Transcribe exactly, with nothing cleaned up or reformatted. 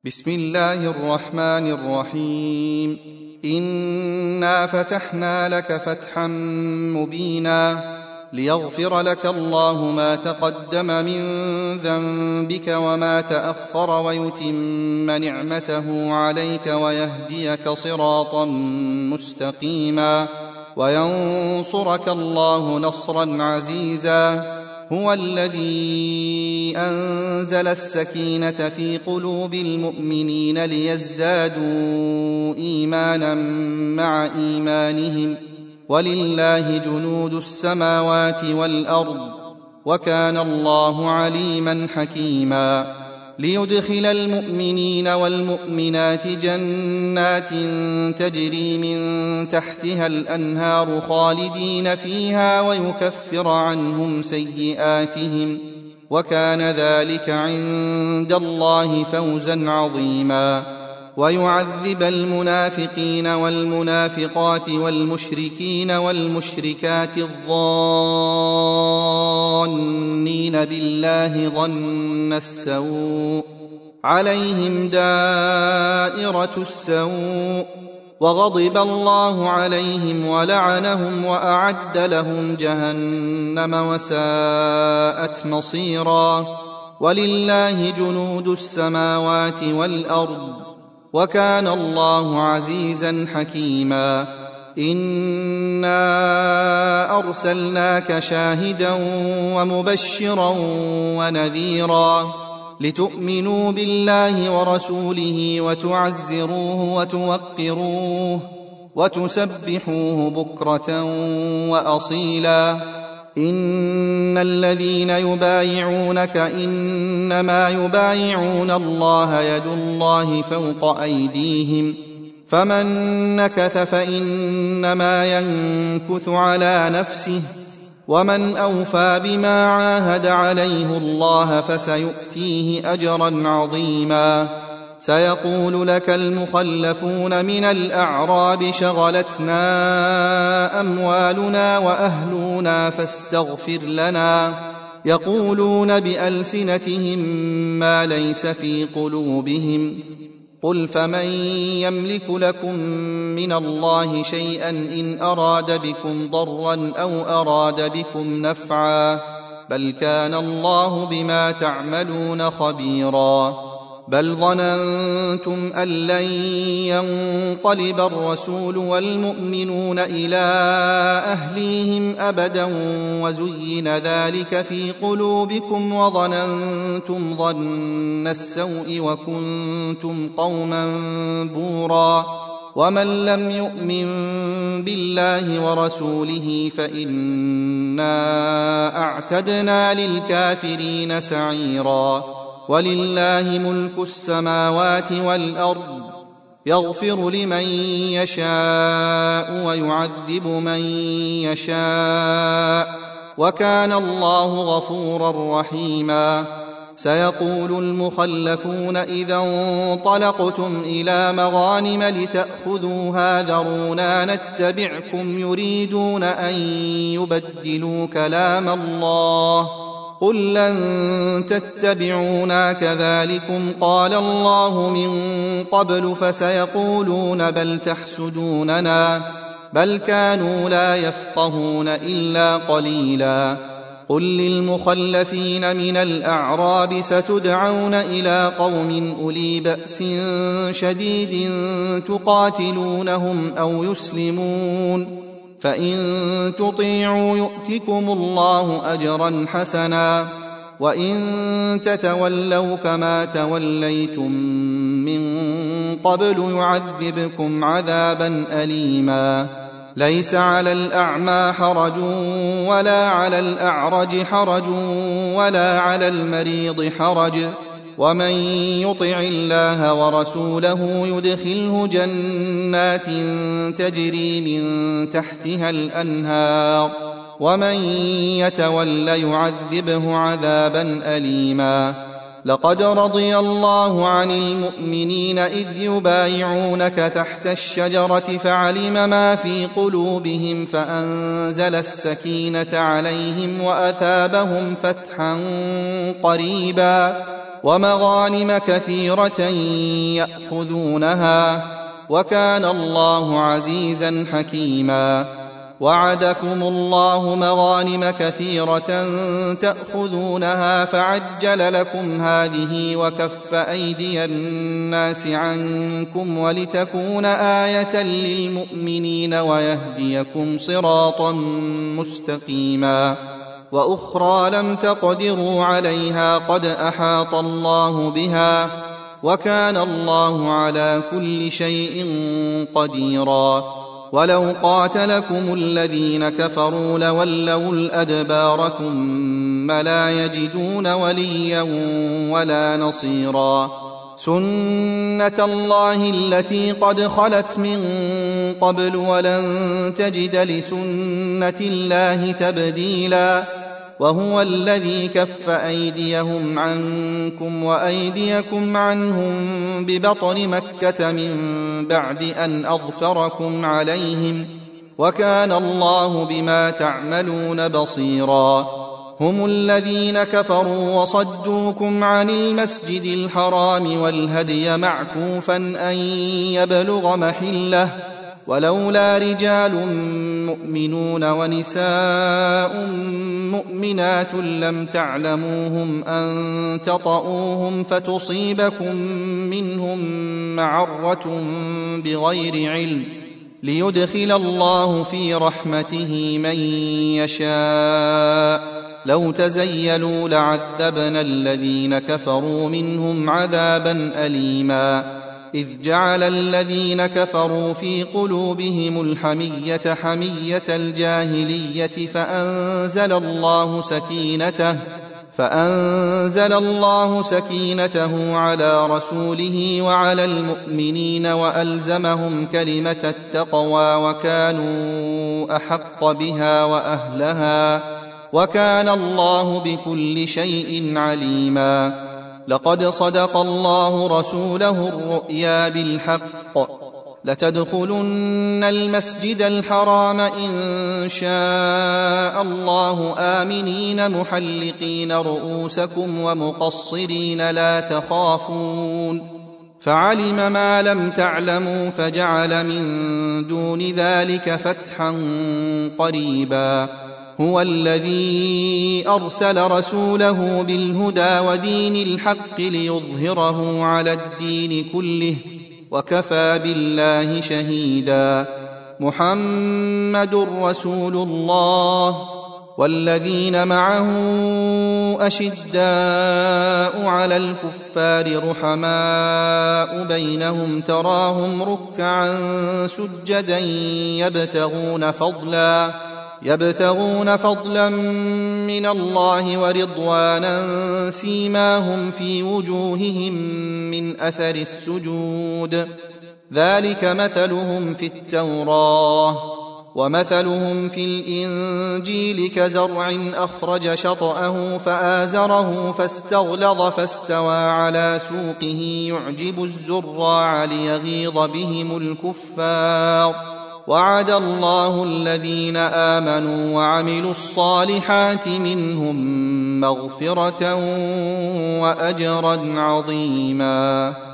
بسم الله الرحمن الرحيم. إنا فتحنا لك فتحا مبينا ليغفر لك الله ما تقدم من ذنبك وما تأخر ويتم نعمته عليك ويهديك صراطا مستقيما وينصرك الله نصرا عزيزا. هو الذي أنزل السكينة في قلوب المؤمنين ليزدادوا إيمانا مع إيمانهم ولله جنود السماوات والأرض وكان الله عليما حكيما. ليدخل المؤمنين والمؤمنات جنات تجري من تحتها الأنهار خالدين فيها ويكفر عنهم سيئاتهم وكان ذلك عند الله فوزا عظيما. ويعذب المنافقين والمنافقات والمشركين والمشركات الظانين بالله ظن السوء عليهم دائرة السوء وغضب الله عليهم ولعنهم وأعد لهم جهنم وساءت مصيرا. ولله جنود السماوات والأرض وكان الله عزيزا حكيما. إنا أرسلناك شاهدا ومبشرا ونذيرا لتؤمنوا بالله ورسوله وتعزروه وتوقروه وتسبحوه بكرة وأصيلا. إن الذين يبايعونك إنما يبايعون الله يد الله فوق أيديهم فمن نكث فإنما ينكث على نفسه ومن أوفى بما عاهد عليه الله فسيؤتيه أجرا عظيما. سيقول لك المخلفون من الأعراب شغلتنا أموالنا وأهلنا فاستغفر لنا يقولون بألسنتهم ما ليس في قلوبهم قل فمن يملك لكم من الله شيئا إن أراد بكم ضرا أو أراد بكم نفعا بل كان الله بما تعملون خبيرا. بل ظننتم أن لن ينقلب الرسول والمؤمنون إلى أهليهم أبدا وزين ذلك في قلوبكم وظننتم ظن السوء وكنتم قوما بورا. ومن لم يؤمن بالله ورسوله فإنا أعتدنا للكافرين سعيرا. ولله ملك السماوات والأرض يغفر لمن يشاء ويعذب من يشاء وكان الله غفورا رحيما. سيقول المخلفون إذا انطلقتم إلى مغانم لتأخذوها ذرونا نتبعكم يريدون أن يبدلوا كلام الله قل لن تتبعونا كذلكم قال الله من قبل فسيقولون بل تحسدوننا بل كانوا لا يفقهون إلا قليلا. قل للمخلفين من الأعراب ستدعون إلى قوم أولي بأس شديد تقاتلونهم أو يسلمون فإن تطيعوا يؤتكم الله أجرا حسنا وإن تتولوا كما توليتم من قبل يعذبكم عذابا أليما. ليس على الأعمى حرج ولا على الأعرج حرج ولا على المريض حرج ومن يطع الله ورسوله يدخله جنات تجري من تحتها الأنهار ومن يتول يعذبه عذابا أليما. لقد رضي الله عن المؤمنين إذ يبايعونك تحت الشجرة فعلم ما في قلوبهم فأنزل السكينة عليهم وأثابهم فتحا قريبا ومغانم كثيرة يأخذونها وكان الله عزيزا حكيما. وعدكم الله مغانم كثيرة تأخذونها فعجل لكم هذه وكف أيدي الناس عنكم ولتكون آية للمؤمنين ويهديكم صراطا مستقيما. وأخرى لم تقدروا عليها قد أحاط الله بها وكان الله على كل شيء قديرا. ولو قاتلكم الذين كفروا لولوا الأدبار ثم لا يجدون وليا ولا نصيرا. سنة الله التي قد خلت من قبل ولن تجد لسنة الله تبديلا. وهو الذي كف أيديهم عنكم وأيديكم عنهم ببطن مكة من بعد أن أظفركم عليهم وكان الله بما تعملون بصيرا. هم الذين كفروا وصدوكم عن المسجد الحرام والهدي معكوفا أن يبلغ محله ولولا رجال مؤمنون ونساء مؤمنات لم تعلموهم أن تطؤوهم فتصيبكم منهم معرة بغير علم ليدخل الله في رحمته من يشاء. لو تزيلوا لعذبنا الذين كفروا منهم عذابا أليما. إذ جعل الذين كفروا في قلوبهم الحمية حمية الجاهلية فأنزل الله سكينته فأنزل الله سكينته على رسوله وعلى المؤمنين وألزمهم كلمة التقوى وكانوا أحق بها وأهلها وكان الله بكل شيء عليما. لقد صدق الله رسوله الرؤيا بالحق لتدخلن المسجد الحرام إن شاء الله آمنين محلقين رؤوسكم ومقصرين لا تخافون فعلم ما لم تعلموا فجعل من دون ذلك فتحا قريبا. هو الذي أرسل رسوله بالهدى ودين الحق ليظهره على الدين كله وكفى بالله شهيدا. محمد رسول الله والذين معه أشداء على الكفار رحماء بينهم تراهم ركعا سجدا يبتغون فضلا يبتغون فضلا من الله ورضوانا سيماهم في وجوههم من أثر السجود ذلك مثلهم في التوراة ومثلهم في الإنجيل كزرع أخرج شطأه فآزره فاستغلظ فاستوى على سوقه يعجب الزراع ليغيظ بهم الكفار. وعد الله الذين آمنوا وعملوا الصالحات منهم مغفرة وأجرا عظيما.